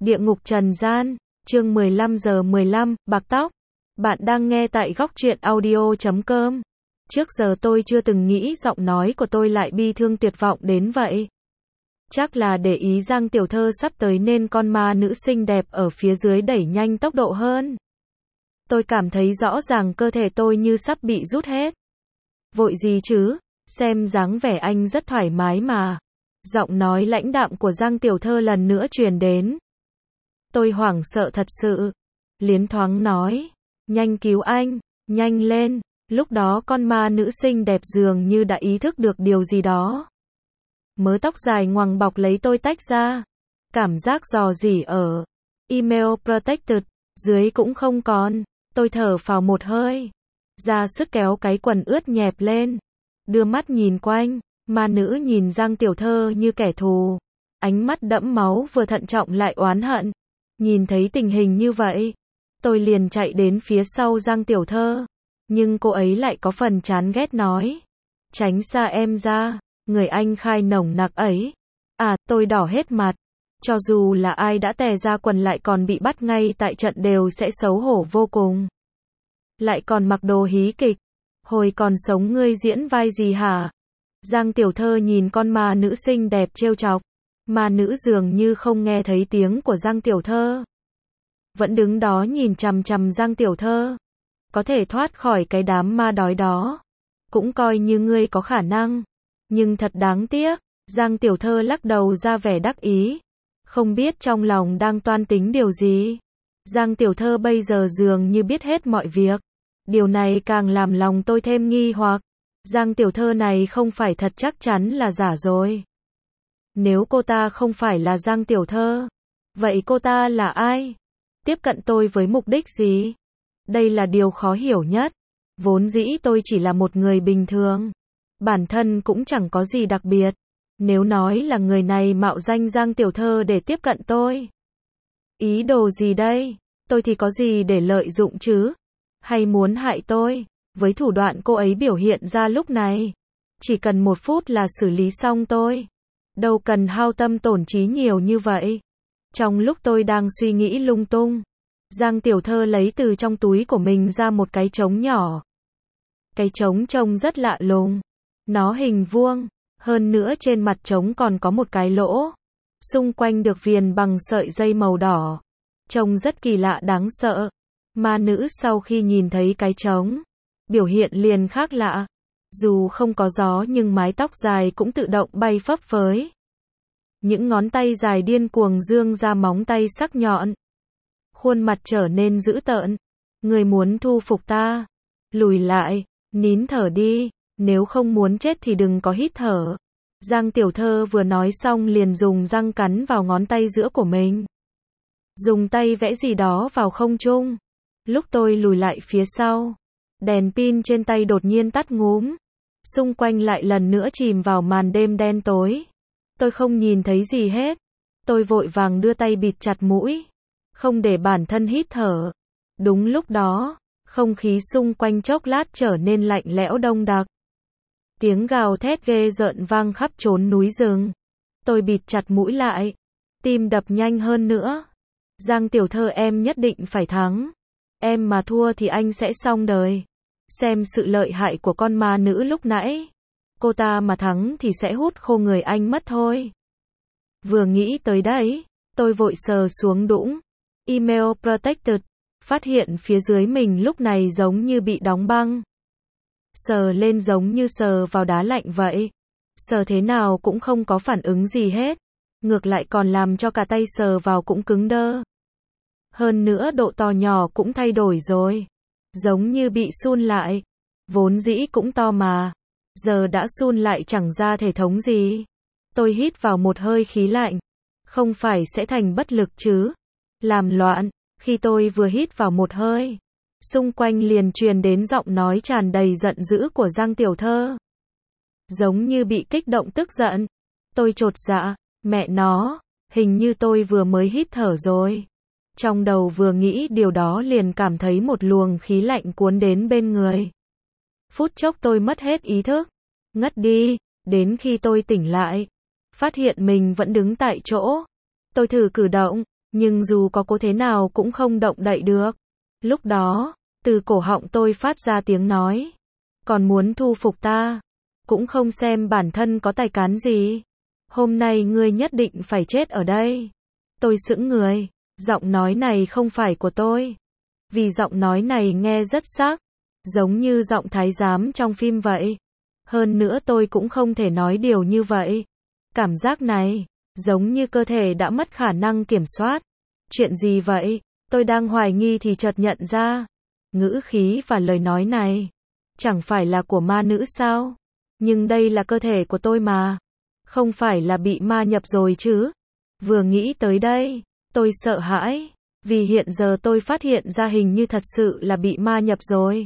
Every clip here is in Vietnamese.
Địa ngục trần gian, chương 15:15, bạc tóc. Bạn đang nghe tại góc truyện audio.com. Trước giờ tôi chưa từng nghĩ giọng nói của tôi lại bi thương tuyệt vọng đến vậy. Chắc là để ý Giang tiểu thơ sắp tới nên con ma nữ xinh đẹp ở phía dưới đẩy nhanh tốc độ hơn. Tôi cảm thấy rõ ràng cơ thể tôi như sắp bị rút hết. Vội gì chứ, xem dáng vẻ anh rất thoải mái mà. Giọng nói lãnh đạm của Giang tiểu thơ lần nữa truyền đến. Tôi hoảng sợ thật sự. Liến thoáng nói, nhanh cứu anh, nhanh lên. Lúc đó con ma nữ xinh đẹp dường như đã ý thức được điều gì đó. Mớ tóc dài ngoằng bọc lấy tôi tách ra. Cảm giác rò rỉ ở email protected, dưới cũng không còn. Tôi thở phào một hơi. Ra sức kéo cái quần ướt nhẹp lên. Đưa mắt nhìn quanh, ma nữ nhìn Giang tiểu thơ như kẻ thù. Ánh mắt đẫm máu vừa thận trọng lại oán hận. Nhìn thấy tình hình như vậy, tôi liền chạy đến phía sau Giang tiểu thơ. Nhưng cô ấy lại có phần chán ghét nói. Tránh xa em ra, người anh khai nồng nặc ấy. À, tôi đỏ hết mặt. Cho dù là ai đã tè ra quần lại còn bị bắt ngay tại trận đều sẽ xấu hổ vô cùng. Lại còn mặc đồ hí kịch. Hồi còn sống ngươi diễn vai gì hả? Giang tiểu thơ nhìn con ma nữ xinh đẹp trêu chọc. Ma nữ dường như không nghe thấy tiếng của Giang tiểu thơ. Vẫn đứng đó nhìn chằm chằm Giang tiểu thơ. Có thể thoát khỏi cái đám ma đói đó. Cũng coi như ngươi có khả năng. Nhưng thật đáng tiếc. Giang tiểu thơ lắc đầu ra vẻ đắc ý. Không biết trong lòng đang toan tính điều gì. Giang tiểu thơ bây giờ dường như biết hết mọi việc. Điều này càng làm lòng tôi thêm nghi hoặc. Giang tiểu thơ này không phải thật chắc chắn là giả rồi. Nếu cô ta không phải là Giang tiểu thơ, vậy cô ta là ai? Tiếp cận tôi với mục đích gì? Đây là điều khó hiểu nhất. Vốn dĩ tôi chỉ là một người bình thường. Bản thân cũng chẳng có gì đặc biệt. Nếu nói là người này mạo danh Giang tiểu thơ để tiếp cận tôi. Ý đồ gì đây? Tôi thì có gì để lợi dụng chứ? Hay muốn hại tôi? Với thủ đoạn cô ấy biểu hiện ra lúc này, chỉ cần 1 phút là xử lý xong tôi. Đâu cần hao tâm tổn trí nhiều như vậy. Trong lúc tôi đang suy nghĩ lung tung, Giang tiểu thơ lấy từ trong túi của mình ra một cái trống nhỏ. Cái trống trông rất lạ lùng. Nó hình vuông, hơn nữa trên mặt trống còn có một cái lỗ. Xung quanh được viền bằng sợi dây màu đỏ. Trông rất kỳ lạ đáng sợ. Ma nữ sau khi nhìn thấy cái trống, biểu hiện liền khác lạ. Dù không có gió nhưng mái tóc dài cũng tự động bay phấp phới. Những ngón tay dài điên cuồng dương ra móng tay sắc nhọn. Khuôn mặt trở nên dữ tợn. Người muốn thu phục ta? Lùi lại, nín thở đi, nếu không muốn chết thì đừng có hít thở. Giang tiểu thơ vừa nói xong liền dùng răng cắn vào ngón tay giữa của mình. Dùng tay vẽ gì đó vào không trung. Lúc tôi lùi lại phía sau, đèn pin trên tay đột nhiên tắt ngúm. Xung quanh lại lần nữa chìm vào màn đêm đen tối. Tôi không nhìn thấy gì hết. Tôi vội vàng đưa tay bịt chặt mũi, không để bản thân hít thở. Đúng lúc đó, không khí xung quanh chốc lát trở nên lạnh lẽo đông đặc. Tiếng gào thét ghê rợn vang khắp chốn núi rừng. Tôi bịt chặt mũi lại, tim đập nhanh hơn nữa. Giang tiểu thơ, em nhất định phải thắng. Em mà thua thì anh sẽ xong đời. Xem sự lợi hại của con ma nữ lúc nãy. Cô ta mà thắng thì sẽ hút khô người anh mất thôi. Vừa nghĩ tới đấy, tôi vội sờ xuống đũng email protected, phát hiện phía dưới mình lúc này giống như bị đóng băng. Sờ lên giống như sờ vào đá lạnh vậy. Sờ thế nào cũng không có phản ứng gì hết. Ngược lại còn làm cho cả tay sờ vào cũng cứng đơ. Hơn nữa độ to nhỏ cũng thay đổi rồi. Giống như bị sun lại. Vốn dĩ cũng to mà. Giờ đã sun lại chẳng ra thể thống gì. Tôi hít vào một hơi khí lạnh. Không phải sẽ thành bất lực chứ. Làm loạn. Khi tôi vừa hít vào một hơi, xung quanh liền truyền đến giọng nói tràn đầy giận dữ của Giang tiểu thơ. Giống như bị kích động tức giận. Tôi chột dạ. Mẹ nó, hình như tôi vừa mới hít thở rồi. Trong đầu vừa nghĩ điều đó liền cảm thấy một luồng khí lạnh cuốn đến bên người. Phút chốc tôi mất hết ý thức. Ngất đi. Đến khi tôi tỉnh lại, phát hiện mình vẫn đứng tại chỗ. Tôi thử cử động, Nhưng dù có cố thế nào cũng không động đậy được. Lúc đó, từ cổ họng tôi phát ra tiếng nói. Còn muốn thu phục ta? Cũng không xem bản thân có tài cán gì. Hôm nay ngươi nhất định phải chết ở đây. Tôi sững người. Giọng nói này không phải của tôi. Vì giọng nói này nghe rất sắc. Giống như giọng thái giám trong phim vậy. Hơn nữa tôi cũng không thể nói điều như vậy. Cảm giác này, giống như cơ thể đã mất khả năng kiểm soát. Chuyện gì vậy? Tôi đang hoài nghi thì chợt nhận ra. Ngữ khí và lời nói này, chẳng phải là của ma nữ sao? Nhưng đây là cơ thể của tôi mà. Không phải là bị ma nhập rồi chứ? Vừa nghĩ tới đây, tôi sợ hãi. Vì hiện giờ tôi phát hiện ra hình như thật sự là bị ma nhập rồi.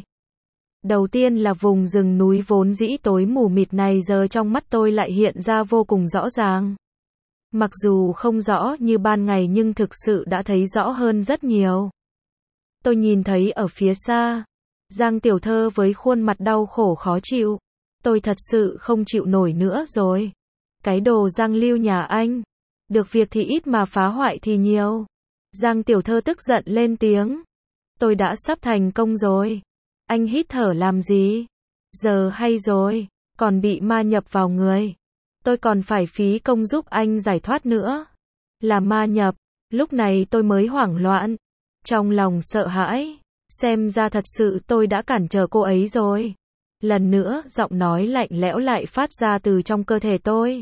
Đầu tiên là vùng rừng núi vốn dĩ tối mù mịt này giờ trong mắt tôi lại hiện ra vô cùng rõ ràng. Mặc dù không rõ như ban ngày nhưng thực sự đã thấy rõ hơn rất nhiều. Tôi nhìn thấy ở phía xa, Giang Tiểu Thơ với khuôn mặt đau khổ khó chịu. Tôi thật sự không chịu nổi nữa rồi. Cái đồ Giang Lưu nhà anh, được việc thì ít mà phá hoại thì nhiều. Giang Tiểu Thơ tức giận lên tiếng. Tôi đã sắp thành công rồi. Anh hít thở làm gì? Giờ hay rồi, còn bị ma nhập vào người. Tôi còn phải phí công giúp anh giải thoát nữa. Là ma nhập, lúc này tôi mới hoảng loạn. Trong lòng sợ hãi, xem ra thật sự tôi đã cản trở cô ấy rồi. Lần nữa, giọng nói lạnh lẽo lại phát ra từ trong cơ thể tôi.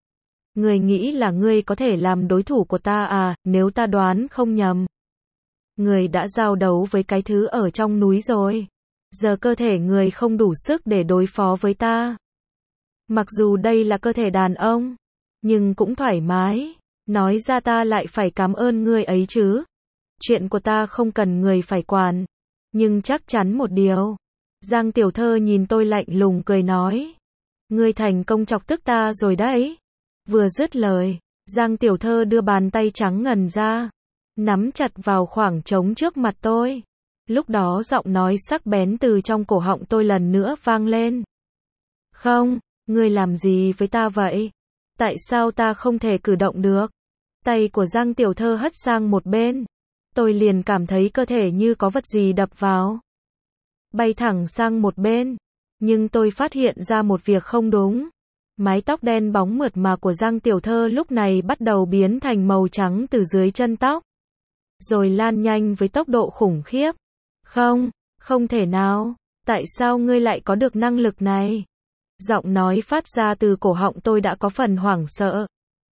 Ngươi nghĩ là ngươi có thể làm đối thủ của ta à, nếu ta đoán không nhầm. Ngươi đã giao đấu với cái thứ ở trong núi rồi. Giờ cơ thể ngươi không đủ sức để đối phó với ta. Mặc dù đây là cơ thể đàn ông, nhưng cũng thoải mái. Nói ra ta lại phải cảm ơn ngươi ấy chứ. Chuyện của ta không cần người phải quản. Nhưng chắc chắn một điều. Giang Tiểu Thơ nhìn tôi lạnh lùng cười nói. Ngươi thành công chọc tức ta rồi đấy. Vừa dứt lời, Giang Tiểu Thơ đưa bàn tay trắng ngần ra, nắm chặt vào khoảng trống trước mặt tôi. Lúc đó giọng nói sắc bén từ trong cổ họng tôi lần nữa vang lên. Không, ngươi làm gì với ta vậy? Tại sao ta không thể cử động được? Tay của Giang Tiểu Thơ hất sang một bên. Tôi liền cảm thấy cơ thể như có vật gì đập vào. Bay thẳng sang một bên. Nhưng tôi phát hiện ra một việc không đúng. Mái tóc đen bóng mượt mà của Giang Tiểu Thơ lúc này bắt đầu biến thành màu trắng từ dưới chân tóc. Rồi lan nhanh với tốc độ khủng khiếp. Không, không thể nào. Tại sao ngươi lại có được năng lực này? Giọng nói phát ra từ cổ họng tôi đã có phần hoảng sợ.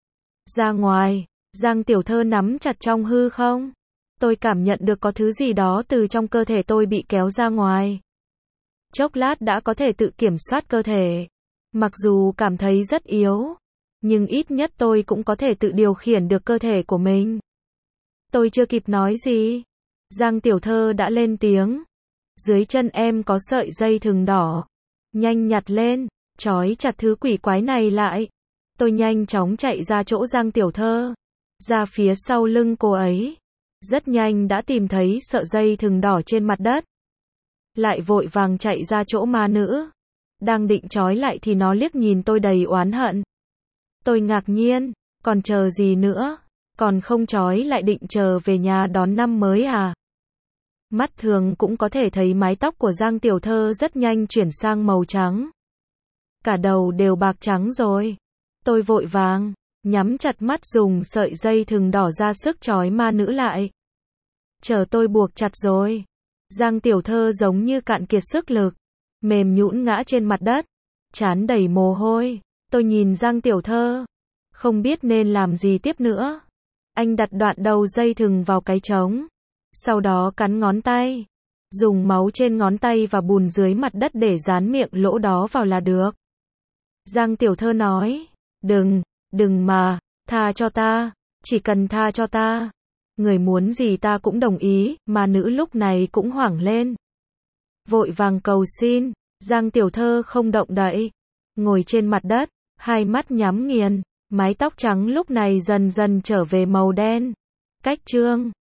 Ra ngoài, Giang Tiểu Thơ nắm chặt trong hư không. Tôi cảm nhận được có thứ gì đó từ trong cơ thể tôi bị kéo ra ngoài. Chốc lát đã có thể tự kiểm soát cơ thể. Mặc dù cảm thấy rất yếu, nhưng ít nhất tôi cũng có thể tự điều khiển được cơ thể của mình. Tôi chưa kịp nói gì, Giang Tiểu Thơ đã lên tiếng. Dưới chân em có sợi dây thừng đỏ. Nhanh nhặt lên, trói chặt thứ quỷ quái này lại. Tôi nhanh chóng chạy ra chỗ Giang Tiểu Thơ, ra phía sau lưng cô ấy. Rất nhanh đã tìm thấy sợi dây thừng đỏ trên mặt đất. Lại vội vàng chạy ra chỗ ma nữ. Đang định trói lại thì nó liếc nhìn tôi đầy oán hận. Tôi ngạc nhiên, còn chờ gì nữa? Còn không trói lại định chờ về nhà đón năm mới à? Mắt thường cũng có thể thấy mái tóc của Giang Tiểu Thơ rất nhanh chuyển sang màu trắng. Cả đầu đều bạc trắng rồi. Tôi vội vàng, nhắm chặt mắt dùng sợi dây thừng đỏ ra sức trói ma nữ lại. Chờ tôi buộc chặt rồi. Giang Tiểu Thơ giống như cạn kiệt sức lực, mềm nhũn ngã trên mặt đất, trán đầy mồ hôi. Tôi nhìn Giang Tiểu Thơ, không biết nên làm gì tiếp nữa. Anh đặt đoạn đầu dây thừng vào cái trống, sau đó cắn ngón tay, dùng máu trên ngón tay và bùn dưới mặt đất để dán miệng lỗ đó vào là được. Giang Tiểu Thơ nói, đừng mà, tha cho ta, chỉ cần tha cho ta. Người muốn gì ta cũng đồng ý, mà nữ lúc này cũng hoảng lên. Vội vàng cầu xin, Giang Tiểu Thơ không động đậy, ngồi trên mặt đất, hai mắt nhắm nghiền, mái tóc trắng lúc này dần dần trở về màu đen. Cách chương